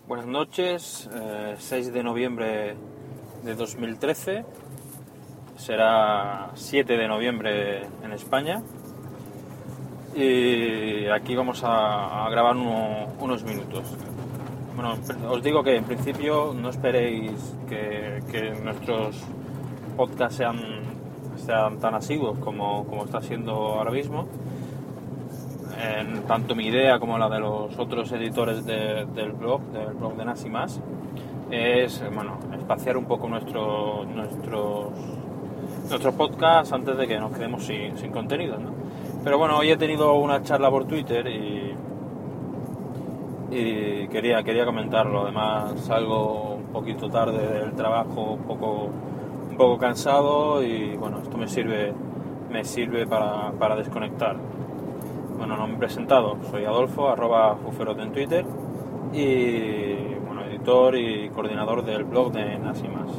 Buenas noches, 6 de noviembre de 2013, será 7 de noviembre en España y aquí vamos a grabar unos minutos. Bueno, os digo que en principio no esperéis que nuestros podcasts sean tan asiduos como está siendo ahora mismo. Tanto mi idea como la de los otros editores del blog de Nas y Más, es espaciar un poco nuestros podcasts antes de que nos quedemos sin contenido, ¿no? Pero bueno, hoy he tenido una charla por Twitter y quería comentarlo. Además salgo un poquito tarde del trabajo, un poco cansado y bueno, esto me sirve para desconectar. Bueno, no me he presentado, soy Adolfo, @Fuferot en Twitter y bueno, editor y coordinador del blog de Nas y Más.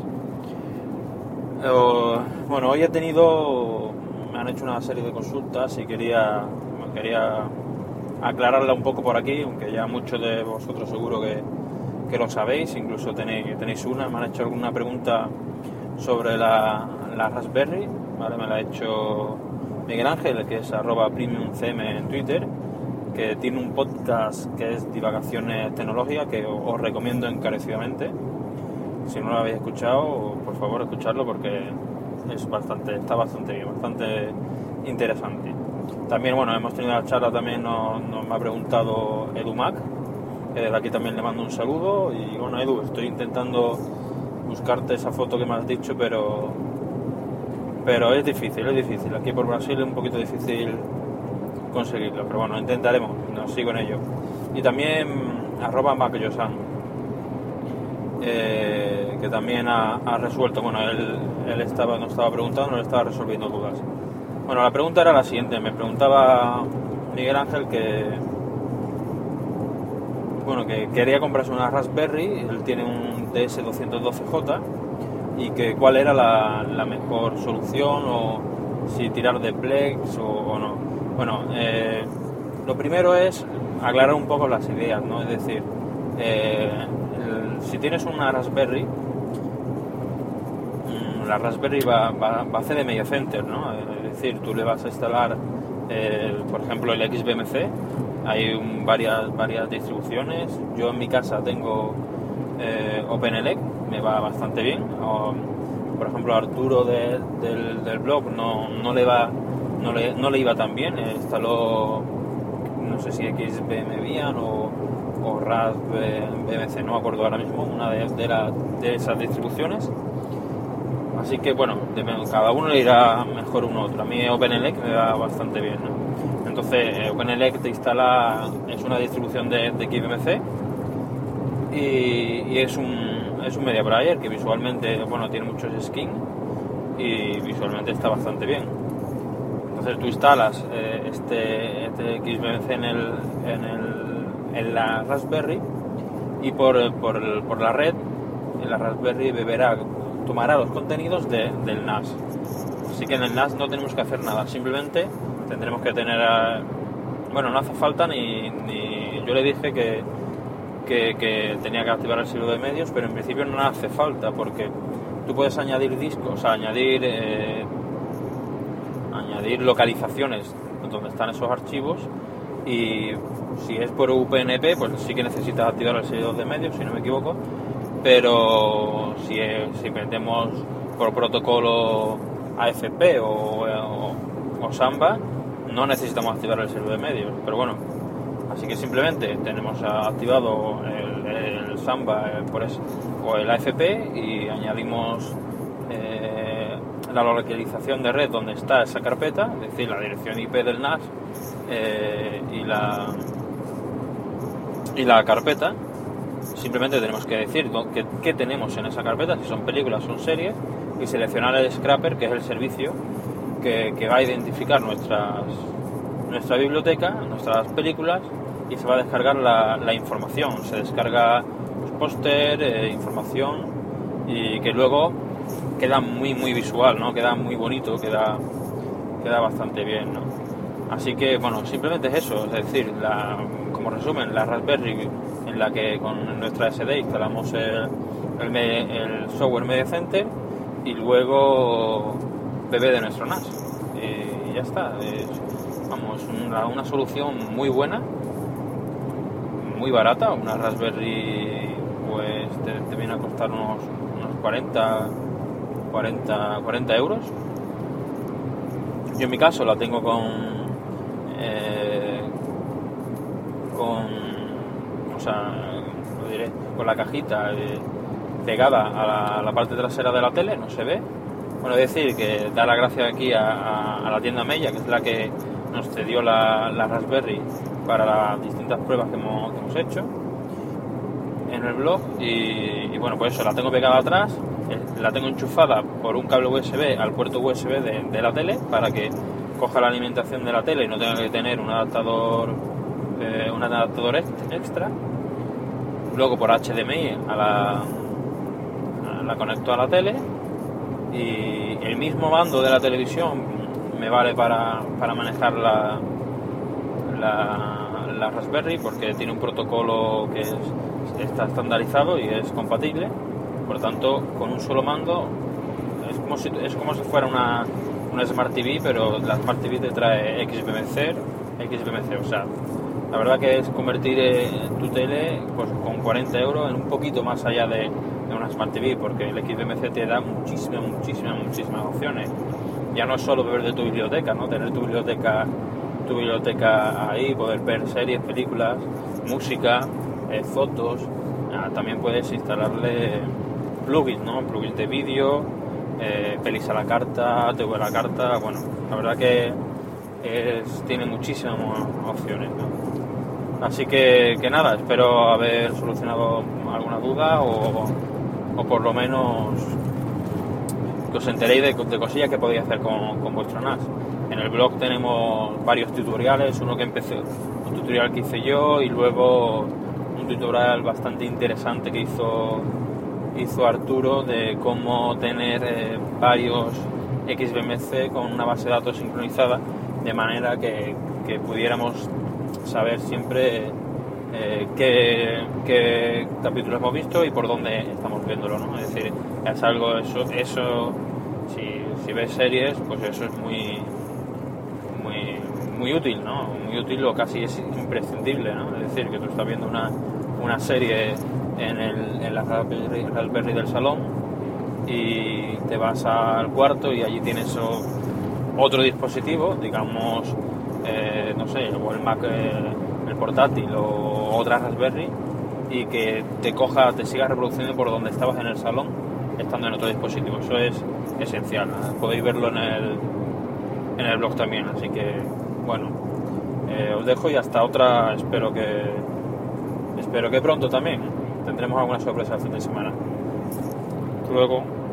Bueno, hoy me han hecho una serie de consultas y quería aclararla un poco por aquí, aunque ya muchos de vosotros seguro que lo sabéis, incluso tenéis una. Me han hecho alguna pregunta sobre la Raspberry, ¿vale? Me la ha hecho Miguel Ángel, que es @PremiumCM en Twitter, que tiene un podcast que es Divagaciones Tecnológicas, que os recomiendo encarecidamente. Si no lo habéis escuchado, por favor escuchadlo porque está bastante bien, bastante interesante. También, bueno, hemos tenido la charla, también nos ha preguntado Edu Mac, que desde aquí también le mando un saludo. Y bueno, Edu, estoy intentando buscarte esa foto que me has dicho, pero es difícil. Aquí por Brasil es un poquito difícil conseguirlo, pero bueno, intentaremos, nos sigo en ello. Y también @MacYosan, que también ha resuelto, bueno, él nos estaba preguntando, no le estaba resolviendo dudas. Bueno, la pregunta era la siguiente. Me preguntaba Miguel Ángel que quería comprarse una Raspberry. Él tiene un DS212J y que cuál era la mejor solución, o si tirar de Plex o no. Bueno, lo primero es aclarar un poco las ideas, ¿no? Es decir, si tienes una Raspberry, la Raspberry va a hacer de Media Center, ¿no? Es decir, tú le vas a instalar, por ejemplo, el XBMC. Hay varias distribuciones. Yo en mi casa tengo OpenELEC, me va bastante bien. Por ejemplo, Arturo del blog no le iba tan bien. Instaló, no sé si XBMVian o RASBMC, no me acuerdo ahora mismo, una de esas distribuciones. Así que bueno, cada uno le irá mejor uno u otro. A mí OpenELEC me va bastante bien, ¿no? Entonces OpenELEC es una distribución de XBMC y es un media player que visualmente, bueno, tiene muchos skins y visualmente está bastante bien. Entonces tú instalas este XBMC en la Raspberry y por la red, en la Raspberry tomará los contenidos del NAS. Así que en el NAS no tenemos que hacer nada, simplemente tendremos que tener no hace falta ni yo le dije que tenía que activar el servidor de medios, pero en principio no hace falta, porque tú puedes añadir discos, añadir localizaciones donde están esos archivos, y si es por UPnP, pues sí que necesitas activar el servidor de medios, si no me equivoco. Pero si metemos por protocolo AFP o Samba, no necesitamos activar el servidor de medios. Pero bueno, así que simplemente tenemos activado el Samba o el AFP y añadimos la localización de red donde está esa carpeta, es decir, la dirección IP del NAS y la carpeta. Simplemente tenemos que decir qué tenemos en esa carpeta, si son películas o son series, y seleccionar el Scraper, que es el servicio que va a identificar nuestra biblioteca, nuestras películas, y se va a descargar la información. Se descarga póster, información, y que luego queda muy muy visual, ¿no? Queda muy bonito, queda bastante bien, ¿no? Así que bueno, simplemente es eso, es decir, como resumen, la Raspberry en en la que con nuestra SD instalamos el software Media Center y luego bebé de nuestro NAS. Y ya está. Vamos, una solución muy buena, muy barata. Una Raspberry pues te viene a costar unos 40 euros. Yo en mi caso la tengo con la cajita pegada a la parte trasera de la tele, no se ve. Bueno, es decir, que da la gracia aquí a la tienda Mella, que es la que nos cedió la Raspberry para las distintas pruebas que hemos hecho en el blog. Y bueno, pues eso, la tengo pegada atrás, la tengo enchufada por un cable USB al puerto USB de la tele para que coja la alimentación de la tele y no tenga que tener un adaptador extra. Luego por HDMI la conecto a la tele y el mismo mando de la televisión me vale para manejar la Raspberry, porque tiene un protocolo que está estandarizado y es compatible. Por lo tanto, con un solo mando es como si fuera una Smart TV, pero la Smart TV te trae XBMC, o sea, la verdad que es convertir tu tele pues con 40 euros en un poquito más allá de una Smart TV, porque el XBMC te da muchísimas opciones. Ya no es solo beber de tu biblioteca, ¿no? Tener tu biblioteca ahí, poder ver series, películas, música, fotos. También puedes instalarle plugins, ¿no? Plugins de vídeo, pelis a la carta, TV a la carta. Bueno, la verdad que tiene muchísimas opciones, ¿no? Así que nada, espero haber solucionado alguna duda o por lo menos que os enteréis de cosillas que podéis hacer con vuestro NAS. En el blog tenemos varios tutoriales, un tutorial que hice yo y luego un tutorial bastante interesante que hizo Arturo de cómo tener varios XBMC con una base de datos sincronizada, de manera que pudiéramos saber siempre qué capítulos hemos visto y por dónde estamos viéndolo, ¿no? Es decir, es algo, eso si ves series, pues eso es muy útil, ¿no? Muy útil o casi es imprescindible, ¿no? Es decir, que tú estás viendo una serie en la Raspberry del salón y te vas al cuarto y allí tienes otro dispositivo, digamos, no sé, o el Mac, el portátil o otra Raspberry, y que te siga reproduciendo por donde estabas en el salón estando en otro dispositivo. Eso es esencial, ¿no? Podéis verlo en el blog también, así que bueno, os dejo y hasta otra. Espero que pronto también tendremos alguna sorpresa el fin de semana. Hasta luego.